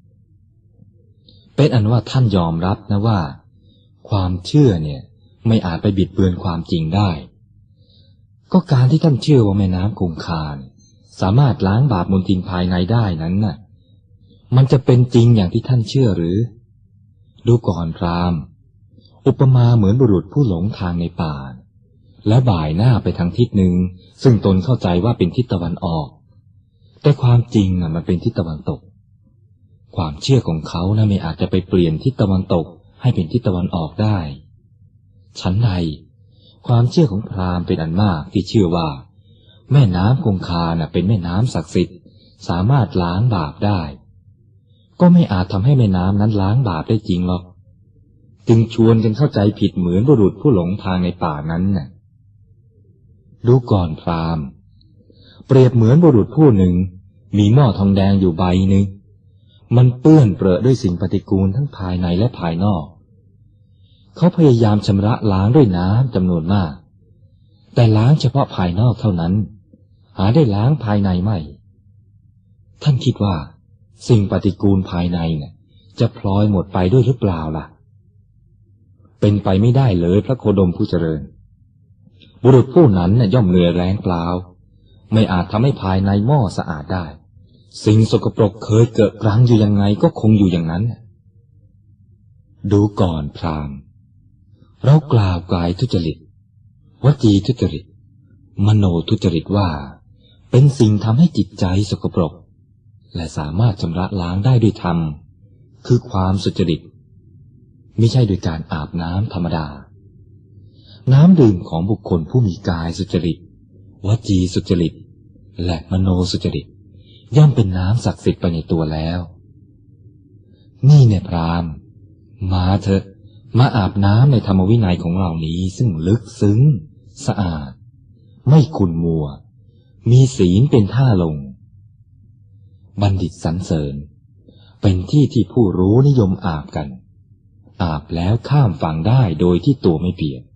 เป็นอันว่าท่านยอมรับนะว่าความเชื่อไม่อาจไปบิดเบือนความจริงได้ก็การที่ท่านเชื่อว่าแม่น้ำคงคาสามารถล้างบาปมลทินภายในได้นั้นมันจะเป็นจริงอย่างที่ท่านเชื่อหรือดูก่อนพราหมณ์อุปมาเหมือนบุรุษผู้หลงทางในป่าและบ่ายหน้าไปทางทิศหนึ่งซึ่งตนเข้าใจว่าเป็นทิศตะวันออกแต่ความจริงมันเป็นทิศตะวันตกความเชื่อของเขาไม่อาจจะไปเปลี่ยนทิศตะวันตกให้เป็นทิศตะวันออกได้ฉันใดความเชื่อของพราหมณ์เป็นอันมากที่เชื่อว่าแม่น้ำคงคาเป็นแม่น้ำศักดิ์สิทธิ์สามารถล้างบาปได้ก็ไม่อาจทำให้แม่น้ำนั้นล้างบาปได้จริงหรอกจึงชวนกันเข้าใจผิดเหมือนบุรุษผู้หลงทางในป่านั้นดูก่อนพราหมณ์เปรียบเหมือนบุรุษผู้หนึ่งมีหม้อทองแดงอยู่ใบหนึ่งมันเปื้อนเปรอะด้วยสิ่งปฏิกูลทั้งภายในและภายนอกเขาพยายามชำระล้างด้วยน้ำจำนวนมากแต่ล้างเฉพาะภายนอกเท่านั้นหาได้ล้างภายในไม่ท่านคิดว่าสิ่งปฏิกูลภายในจะพลอยหมดไปด้วยหรือเปล่าล่ะเป็นไปไม่ได้เลยพระโคดมผู้เจริญบุรุษผู้นั้นย่อมเหนื่อยแรงเปล่าไม่อาจทำให้ภายในหม้อสะอาดได้สิ่งสกปรกเคยเกิดกรังอยู่ยังไงก็คงอยู่อย่างนั้นดูก่อนพราหมณ์เรากล่าวกายทุจริตวจีทุจริตมโนทุจริตว่าเป็นสิ่งทำให้จิตใจสกปรกและสามารถชำระล้างได้ด้วยธรรมคือความสุจริตไม่ใช่โดยการอาบน้ำธรรมดาน้ำดื่มของบุคคลผู้มีกายสุจริตวจีสุจริตและมโนสุจริตย่อมเป็นน้ำศักดิ์สิทธิ์ไปในตัวแล้วนี่พราหมณ์มาเถอะมาอาบน้ำในธรรมวินัยของเรานี้ซึ่งลึกซึ้งสะอาดไม่ขุ่นมัวมีศีลเป็นท่าลงบัณฑิตสรรเสริญเป็นที่ที่ผู้รู้นิยมอาบกันอาบแล้วข้ามฝั่งได้โดยที่ตัวไม่เปียก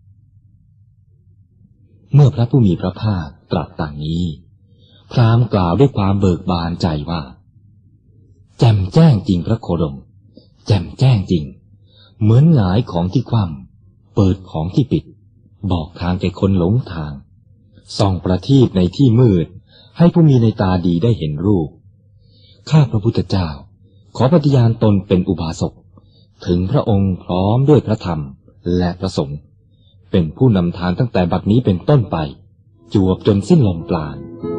เมื่อพระผู้มีพระภาคตรัสต่างนี้พราหมณ์กล่าวด้วยความเบิกบานใจว่าแจ่มแจ้งจริงพระโคดมแจ่มแจ้งจริงเหมือนหงายของที่คว่ำเปิดของที่ปิดบอกทางแก่คนหลงทางส่องประทีปในที่มืดให้ผู้มีในตาดีได้เห็นรูปข้าพระพุทธเจ้าขอปฏิญาณตนเป็นอุบาสกถึงพระองค์พร้อมด้วยพระธรรมและพระสงฆ์เป็นผู้นำทางตั้งแต่บัดนี้เป็นต้นไปจวบจนสิ้นลมปราณ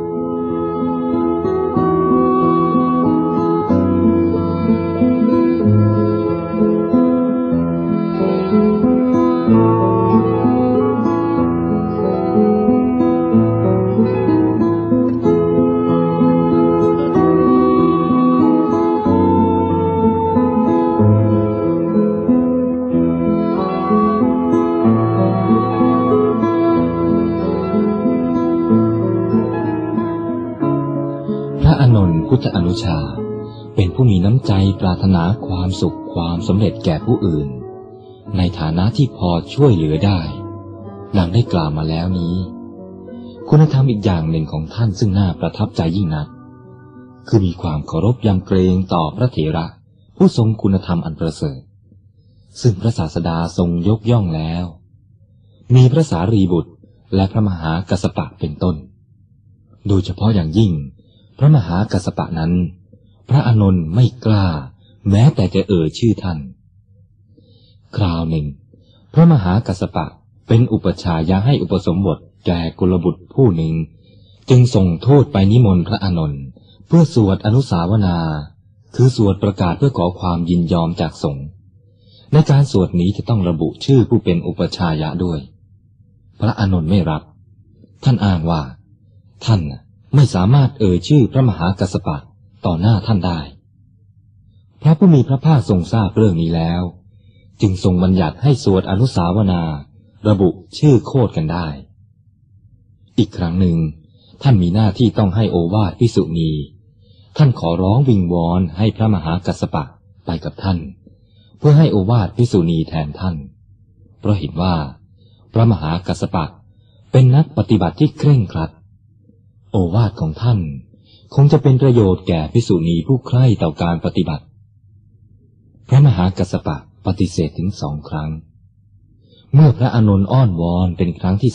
พุทธอนุชาเป็นผู้มีน้ำใจปรารถนาความสุขความสำเร็จแก่ผู้อื่นในฐานะที่พอช่วยเหลือได้ดังได้กล่าวมาแล้วนี้คุณธรรมอีกอย่างหนึ่งของท่านซึ่งน่าประทับใจยิ่งนักคือมีความเคารพยำเกรงต่อพระเถระผู้ทรงคุณธรรมอันประเสริฐซึ่งพระศาสดาทรงยกย่องแล้วมีพระสารีบุตรและพระมหากัสสปะเป็นต้นโดยเฉพาะอย่างยิ่งพระมหากัสสปะนั้นพระอานนท์ไม่กล้าแม้แต่จะชื่อท่านคราวหนึ่งพระมหากัสสปะเป็นอุปชายะให้อุปสมบทแก่กุลบุตรผู้หนึ่งจึงส่งโทษไปนิมนต์พระอานนท์เพื่อสวดอนุสาวนาคือสวดประกาศเพื่อขอความยินยอมจากสงฆ์ในการสวดนี้จะต้องระบุชื่อผู้เป็นอุปชายะด้วยพระอานนท์ไม่รับท่านอ้างว่าท่านไม่สามารถชื่อพระมหากัสสปะต่อหน้าท่านได้พระผู้มีพระภาคทรงทราบเรื่องนี้แล้วจึงทรงบัญญัติให้สวดอนุสาวนาระบุชื่อโคตกันได้อีกครั้งหนึ่งท่านมีหน้าที่ต้องให้โอวาทภิกษุณีท่านขอร้องวิงวอนให้พระมหากัสสปะไปกับท่านเพื่อให้โอวาทภิกษุณีแทนท่านเพราะเห็นว่าพระมหากัสสปะเป็นนักปฏิบัติที่เคร่งครัดโอวาทของท่านคงจะเป็นประโยชน์แก่ภิกษุณีผู้ใคร่ต่อการปฏิบัติพระมหากัสสปะปฏิเสธถึง2 ครั้งเมื่อพระอานนท์อ้อนวอนเป็นครั้งที่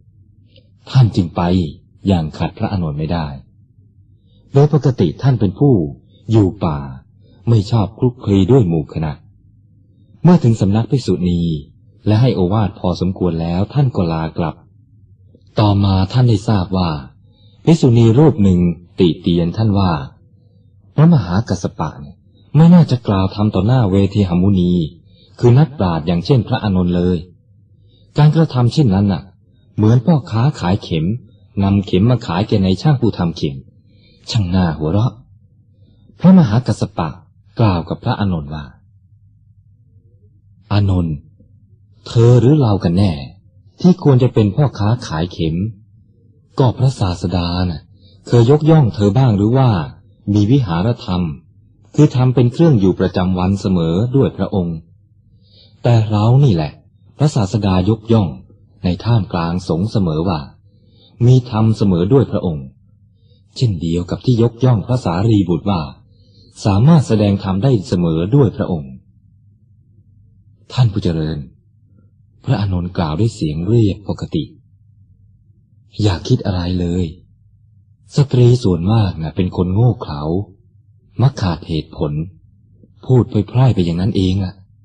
3ท่านจึงไปอย่างขัดพระอานนท์ไม่ได้โดยปกติท่านเป็นผู้อยู่ป่าไม่ชอบคลุกคลีด้วยหมู่คณะเมื่อถึงสำนักภิกษุณีและให้โอวาทพอสมควรแล้วท่านก็ลากลับต่อมาท่านได้ทราบว่าภิกษุณีรูปหนึ่งติเตียนท่านว่าพระมหากัสสปะไม่น่าจะกล่าวธรรมต่อหน้าเวทีหมุนีคือนักปราชญ์อย่างเช่นพระอานนท์เลยการกระทำเช่นนั้นเหมือนพ่อค้าขายเข็มนำเข็มมาขายแก่ในช่างผู้ทำเข็มช่างน่าหัวเราะพระมหากัสสปะกล่าวกับพระอานนท์ว่าอานนท์เธอหรือเรากันแน่ที่ควรจะเป็นพ่อค้าขายเข็มก็พระศาสดาเคยยกย่องเธอบ้างหรือว่ามีวิหารธรรมคือทำเป็นเครื่องอยู่ประจำวันเสมอด้วยพระองค์แต่เรานี่แหละพระศาสดายกย่องในท่ามกลางสงฆ์เสมอว่ามีธรรมเสมอด้วยพระองค์เช่นเดียวกับที่ยกย่องพระสารีบุตรว่าสามารถแสดงธรรมได้เสมอด้วยพระองค์ท่านผู้เจริญพระอานนท์กล่าวด้วยเสียงเรียบปกติอย่าคิดอะไรเลยสตรีส่วนมากเป็นคนโง่เขลามักขาดเหตุผลพูดพล่อยๆไปอย่างนั้นเอง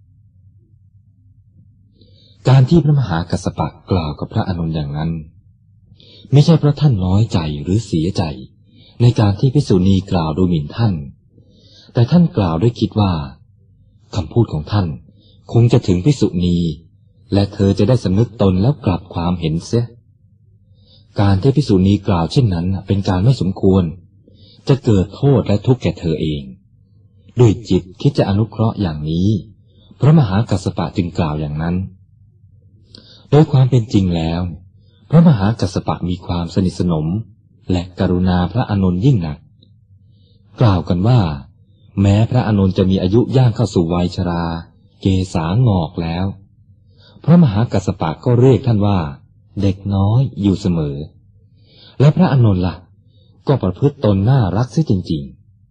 การที่พระมหากัสสปะกล่าวกับพระอานนท์อย่างนั้นไม่ใช่เพราะท่านน้อยใจหรือเสียใจในการที่ภิกษุณีกล่าวดูหมิ่นท่านแต่ท่านกล่าวด้วยคิดว่าคำพูดของท่านคงจะถึงภิกษุณีและเธอจะได้สำนึกตนแล้วกลับความเห็นเสียการที่ภิกษุณีกล่าวเช่นนั้นเป็นการไม่สมควรจะเกิดโทษและทุกข์แก่เธอเองด้วยจิตคิดจะอนุเคราะห์อย่างนี้พระมหากัสสปะจึงกล่าวอย่างนั้นโดยความเป็นจริงแล้วพระมหากัสสปะมีความสนิทสนมและกรุณาพระอานนท์ยิ่งนักกล่าวกันว่าแม้พระอานนท์จะมีอายุย่างเข้าสู่วัยชราเกศางอกแล้วพระมหากัสสปะก็เรียกท่านว่าเด็กน้อยอยู่เสมอและพระอานนท์ล่ะก็ประพฤติตนน่ารักเสียจริง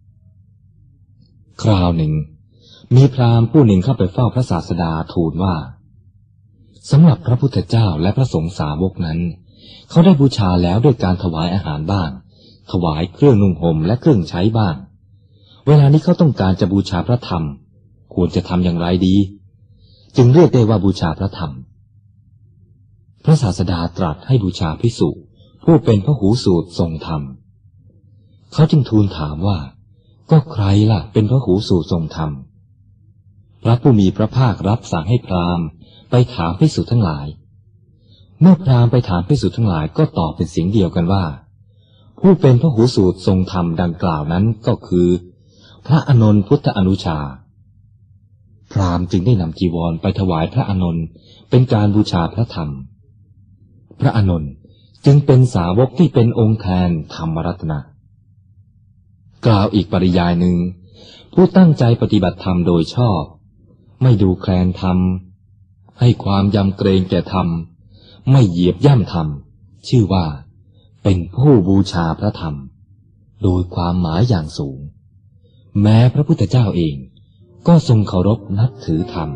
ๆคราวหนึ่งมีพราหมณ์ผู้หนึ่งเข้าไปเฝ้าพระศาสดาทูลว่าสำหรับพระพุทธเจ้าและพระสงฆ์สาวกนั้นเขาได้บูชาแล้วด้วยการถวายอาหารบ้างถวายเครื่องนุ่งห่มและเครื่องใช้บ้างเวลานี้เขาต้องการจะบูชาพระธรรมควรจะทำอย่างไรดีจึงเรียกได้ว่าบูชาพระธรรมพระศาสดาตรัสให้บูชาภิกษุผู้เป็นพหูสูตรทรงธรรมเขาจึงทูลถามว่าก็ใครล่ะเป็นพหูสูตรทรงธรรมพระผู้มีพระภาครับสั่งให้พราหมณ์ไปถามภิกษุทั้งหลายเมื่อพราหมณ์ไปถามภิกษุทั้งหลายก็ตอบเป็นเสียงเดียวกันว่าผู้เป็นพหูสูตรทรงธรรมดังกล่าวนั้นก็คือพระอานนท์พุทธอนุชาพราหมณ์จึงได้นำจีวรไปถวายพระอานนท์เป็นการบูชาพระธรรมพระอานนท์จึงเป็นสาวกที่เป็นองค์แทนธรรมรัตนะกล่าวอีกปริยายหนึ่งผู้ตั้งใจปฏิบัติธรรมโดยชอบไม่ดูแคลนธรรมให้ความยำเกรงแก่ธรรมไม่เหยียบย่ำธรรมชื่อว่าเป็นผู้บูชาพระธรรมโดยความหมายอย่างสูงแม้พระพุทธเจ้าเองก็ทรงเคารพนับถือธรรม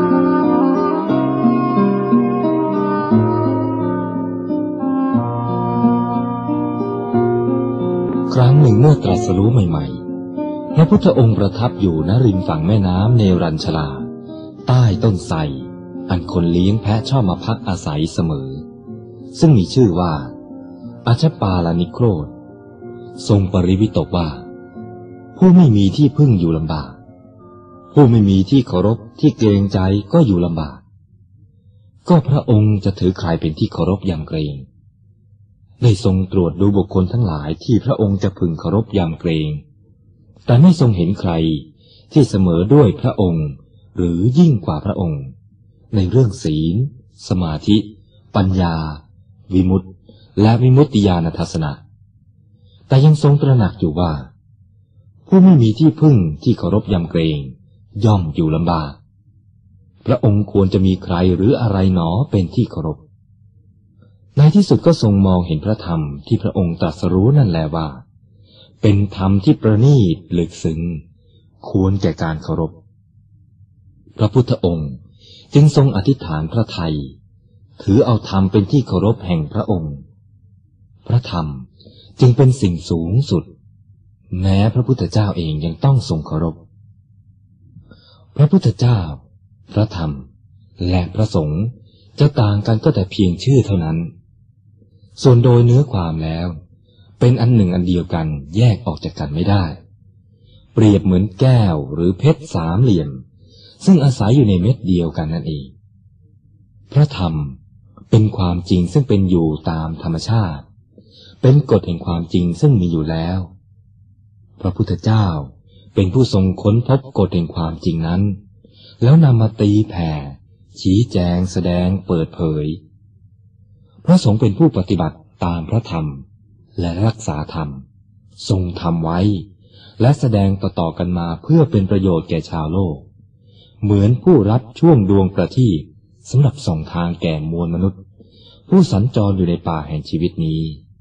อครั้งหนึ่งเมื่อตรัสรู้ใหม่ๆพระพุทธองค์ประทับอยู่ณริมฝั่งแม่น้ำเนรัญชลาใต้ต้นไทรอันคนเลี้ยงแพะชอบมาพักอาศัยเสมอซึ่งมีชื่อว่าอัชปาลนิโครธทรงปริวิตกว่าผู้ไม่มีที่พึ่งอยู่ลำบากผู้ไม่มีที่เคารพที่เกรงใจก็อยู่ลำบากก็พระองค์จะถือใครเป็นที่เคารพยำเกรงได้ทรงตรวจดูบุคคลทั้งหลายที่พระองค์จะพึงเคารพยำเกรงแต่ไม่ทรงเห็นใครที่เสมอด้วยพระองค์หรือยิ่งกว่าพระองค์ในเรื่องศีลสมาธิปัญญาวิมุตติและวิมุตติญาณทัศนะแต่ยังทรงตระหนักอยู่ว่าผู้ไม่มีที่พึ่งที่เคารพยำเกรงย่อมอยู่ลำบากพระองค์ควรจะมีใครหรืออะไรหนอเป็นที่เคารพในที่สุดก็ทรงมองเห็นพระธรรมที่พระองค์ตรัสรู้นั่นแลว่าเป็นธรรมที่ประณีตลึกซึ้งควรแก่การเคารพพระพุทธองค์จึงทรงอธิษฐานพระทัยถือเอาธรรมเป็นที่เคารพแห่งพระองค์พระธรรมจึงเป็นสิ่งสูงสุดแม้พระพุทธเจ้าเองยังต้องทรงเคารพพระพุทธเจ้าพระธรรมและพระสงฆ์จะต่างกันก็แต่เพียงชื่อเท่านั้นส่วนโดยเนื้อความแล้วเป็นอันหนึ่งอันเดียวกันแยกออกจากกันไม่ได้เปรียบเหมือนแก้วหรือเพชรสามเหลี่ยมซึ่งอาศัยอยู่ในเม็ดเดียวกันนั่นเองพระธรรมเป็นความจริงซึ่งเป็นอยู่ตามธรรมชาติเป็นกฎแห่งความจริงซึ่งมีอยู่แล้วพระพุทธเจ้าเป็นผู้ทรงค้นพบกฎแห่งความจริงนั้นแล้วนำมาตีแผ่ชี้แจงแสดงเปิดเผยพระสงฆ์เป็นผู้ปฏิบัติตามพระธรรมและรักษาธรรมทรงทำไว้และแสดงต่อๆกันมาเพื่อเป็นประโยชน์แก่ชาวโลกเหมือนผู้รับช่วงดวงประทีปสำหรับส่องทางแก่มวลมนุษย์ผู้สัญจรอยู่ในป่าแห่งชีวิตนี้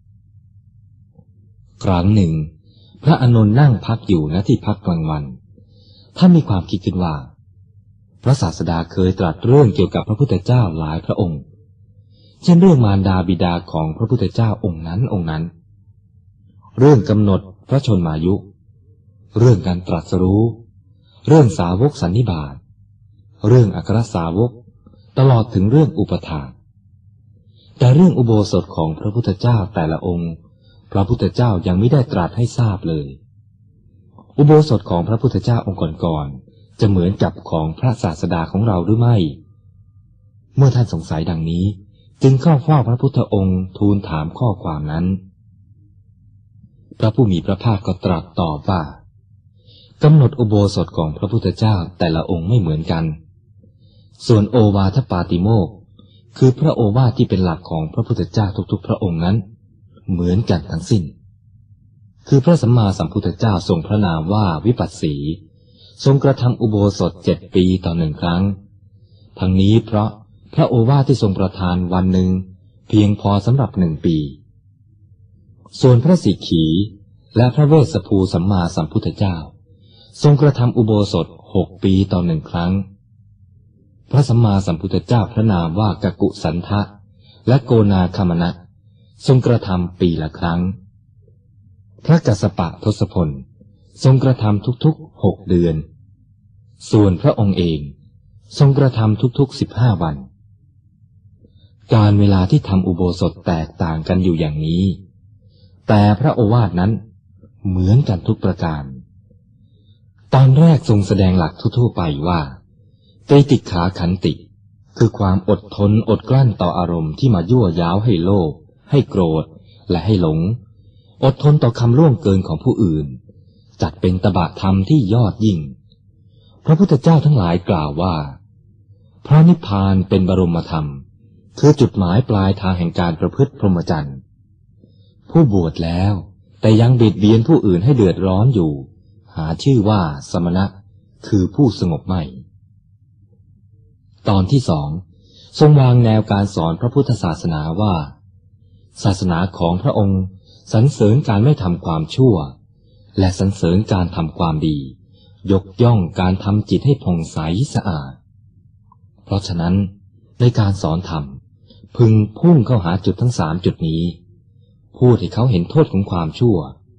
ครั้งหนึ่งพระอานนท์นั่งพักอยู่ณที่พักกลางวันท่านมีความคิดขึ้นว่าพระศาสดาเคยตรัสเรื่องเกี่ยวกับพระพุทธเจ้าหลายพระองค์เช่นเรื่องมารดาบิดาของพระพุทธเจ้าองค์นั้นเรื่องกำหนดพระชนมายุเรื่องการตรัสรู้เรื่องสาวกสันนิบาตเรื่องอัครสาวกตลอดถึงเรื่องอุปถากแต่เรื่องอุโบสถของพระพุทธเจ้าแต่ละองค์พระพุทธเจ้ายังไม่ได้ตรัสให้ทราบเลยอุโบสถของพระพุทธเจ้าองค์ก่อนๆจะเหมือนกับของพระศาสดาของเราหรือไม่เมื่อท่านสงสัยดังนี้จึงเข้าเฝ้าพระพุทธองค์ทูลถามข้อความนั้นพระผู้มีพระภาคก็ตรัสตอบว่ากำหนดอุโบสถของพระพุทธเจ้าแต่ละองค์ไม่เหมือนกันส่วนโอวาทปาติโมกข์คือพระโอวาทที่เป็นหลักของพระพุทธเจ้าทุกๆพระองค์นั้นเหมือนกันทั้งสิ้นคือพระสัมมาสัมพุทธเจ้าทรงพระนามว่าวิปัสสีทรงกระทำอุโบสถ7 ปีต่อ1 ครั้งทั้งนี้เพราะพระโอวาทที่ทรงประทานวันหนึ่งเพียงพอสำหรับ1 ปีส่วนพระสิกขีและพระเวสสภูสัมมาสัมพุทธเจ้าทรงกระทำอุโบสถ6 ปีต่อ1 ครั้งพระสัมมาสัมพุทธเจ้าพระนามว่ากักกุสันทะและโกนาคามนะทรงกระทำปีละครั้งพระกัสสปะทศพลทรงกระทำทุกๆ6 เดือนส่วนพระองค์เองทรงกระทำทุกๆ15 วันการเวลาที่ทำอุโบสถแตกต่างกันอยู่อย่างนี้แต่พระโอวาทนั้นเหมือนกันทุกประการตอนแรกทรงแสดงหลักทั่วๆไปว่าไตรติขาขันติคือความอดทนอดกลั้นต่ออารมณ์ที่มายั่วย้าวให้โลภให้โกรธและให้หลงอดทนต่อคำล่วงเกินของผู้อื่นจัดเป็นตบะธรรมที่ยอดยิ่งพระพุทธเจ้าทั้งหลายกล่าวว่าพระนิพพานเป็นบรมธรรมคือจุดหมายปลายทางแห่งการประพฤติพรหมจรรย์ผู้บวชแล้วแต่ยังเบียดเบียนผู้อื่นให้เดือดร้อนอยู่หาชื่อว่าสมณะคือผู้สงบไม่ตอนที่2ทรงวางแนวการสอนพระพุทธศาสนาว่าศาสนาของพระองค์สรรเสริญการไม่ทำความชั่วและสรรเสริญการทำความดียกย่องการทำจิตให้ผ่องใสสะอาดเพราะฉะนั้นในการสอนธรรมพึงพุ่งเข้าหาจุดทั้ง3 จุดนี้พูดให้เขาเห็นโทษของความชั่ว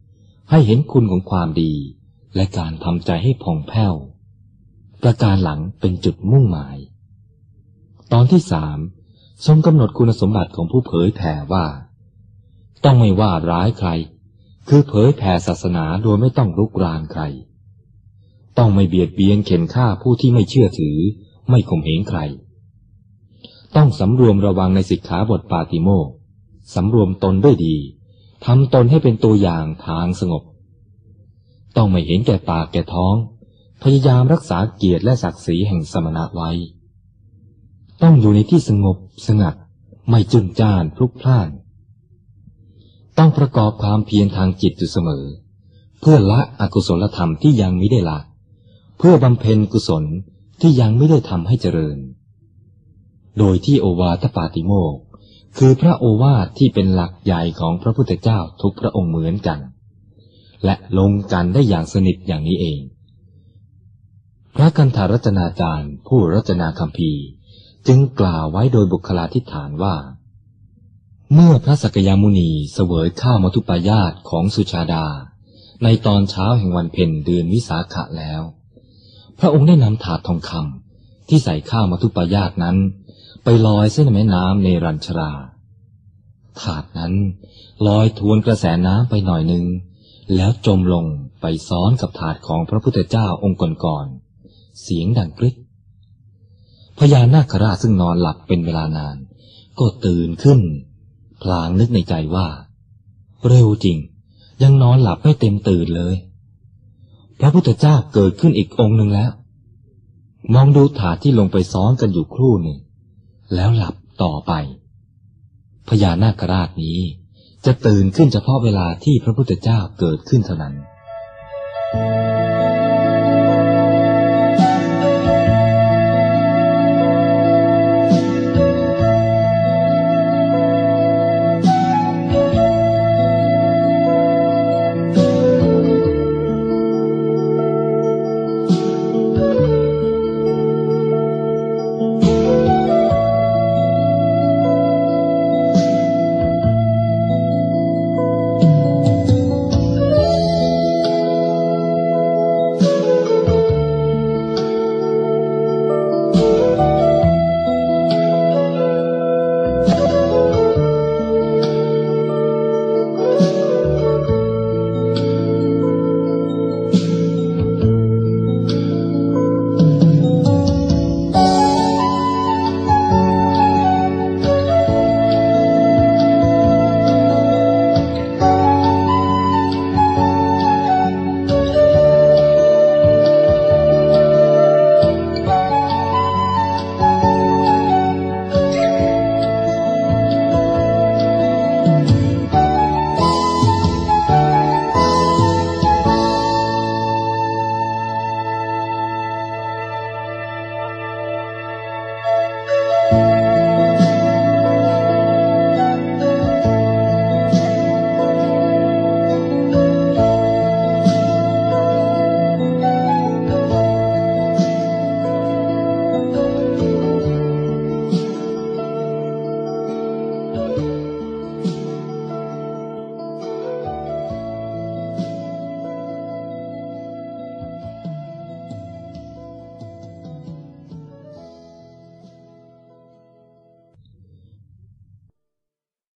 ให้เห็นคุณของความดีและการทำใจให้ผ่องแผ้วประการหลังเป็นจุดมุ่งหมายตอนที่3ทรงกำหนดคุณสมบัติของผู้เผยแผ่ว่าต้องไม่ว่าร้ายใครคือเผยแผ่ศาสนาโดยไม่ต้องรุกรานใครต้องไม่เบียดเบียนเข็นฆ่าผู้ที่ไม่เชื่อถือไม่ข่มเหงใครต้องสำรวมระวังในสิกขาบทปาติโมกข์สำรวมตนด้วยดีทำตนให้เป็นตัวอย่างทางสงบต้องไม่เห็นแก่ปากแก่ท้องพยายามรักษาเกียรติและศักดิ์ศรีแห่งสมณะไว้ต้องอยู่ในที่สงบสงัดไม่จุนจ้านพลุกพล่านต้องประกอบความเพียรทางจิตอยู่เสมอเพื่อละอกุศลธรรมที่ยังมิได้ละเพื่อบำเพ็ญกุศลที่ยังไม่ได้ทำให้เจริญโดยที่โอวาทปาติโมกข์คือพระโอวาทที่เป็นหลักใหญ่ของพระพุทธเจ้าทุกพระองค์เหมือนกันและลงกันได้อย่างสนิทอย่างนี้เองพระกันธารจนาจารย์ผู้รจนาคัมภีร์จึงกล่าวไว้โดยบุคลาธิฐานว่าเมื่อพระสักยมุนีเสวยข้าวมัทุปายาตของสุชาดาในตอนเช้าแห่งวันเพ็ญเดือนวิสาขะแล้วพระองค์ได้นำถาดทองคำที่ใส่ข้าวมัทุปายาตนั้นไปลอยเส้นแม่น้ำเนรัญชราถาดนั้นลอยทวนกระแสน้ำไปหน่อยหนึ่งแล้วจมลงไปซ้อนกับถาดของพระพุทธเจ้าองค์ก่อนๆเสียงดังกริ๊กพญานาคราชซึ่งนอนหลับเป็นเวลานานก็ตื่นขึ้นพลางนึกในใจว่าเร็วจริงยังนอนหลับไม่เต็มตื่นเลยพระพุทธเจ้าเกิดขึ้นอีกองค์หนึ่งแล้วมองดูถาดที่ลงไปซ้อนกันอยู่ครู่หนึ่งแล้วหลับต่อไปพญานาคราชนี้จะตื่นขึ้นเฉพาะเวลาที่พระพุทธเจ้าเกิดขึ้นเท่านั้น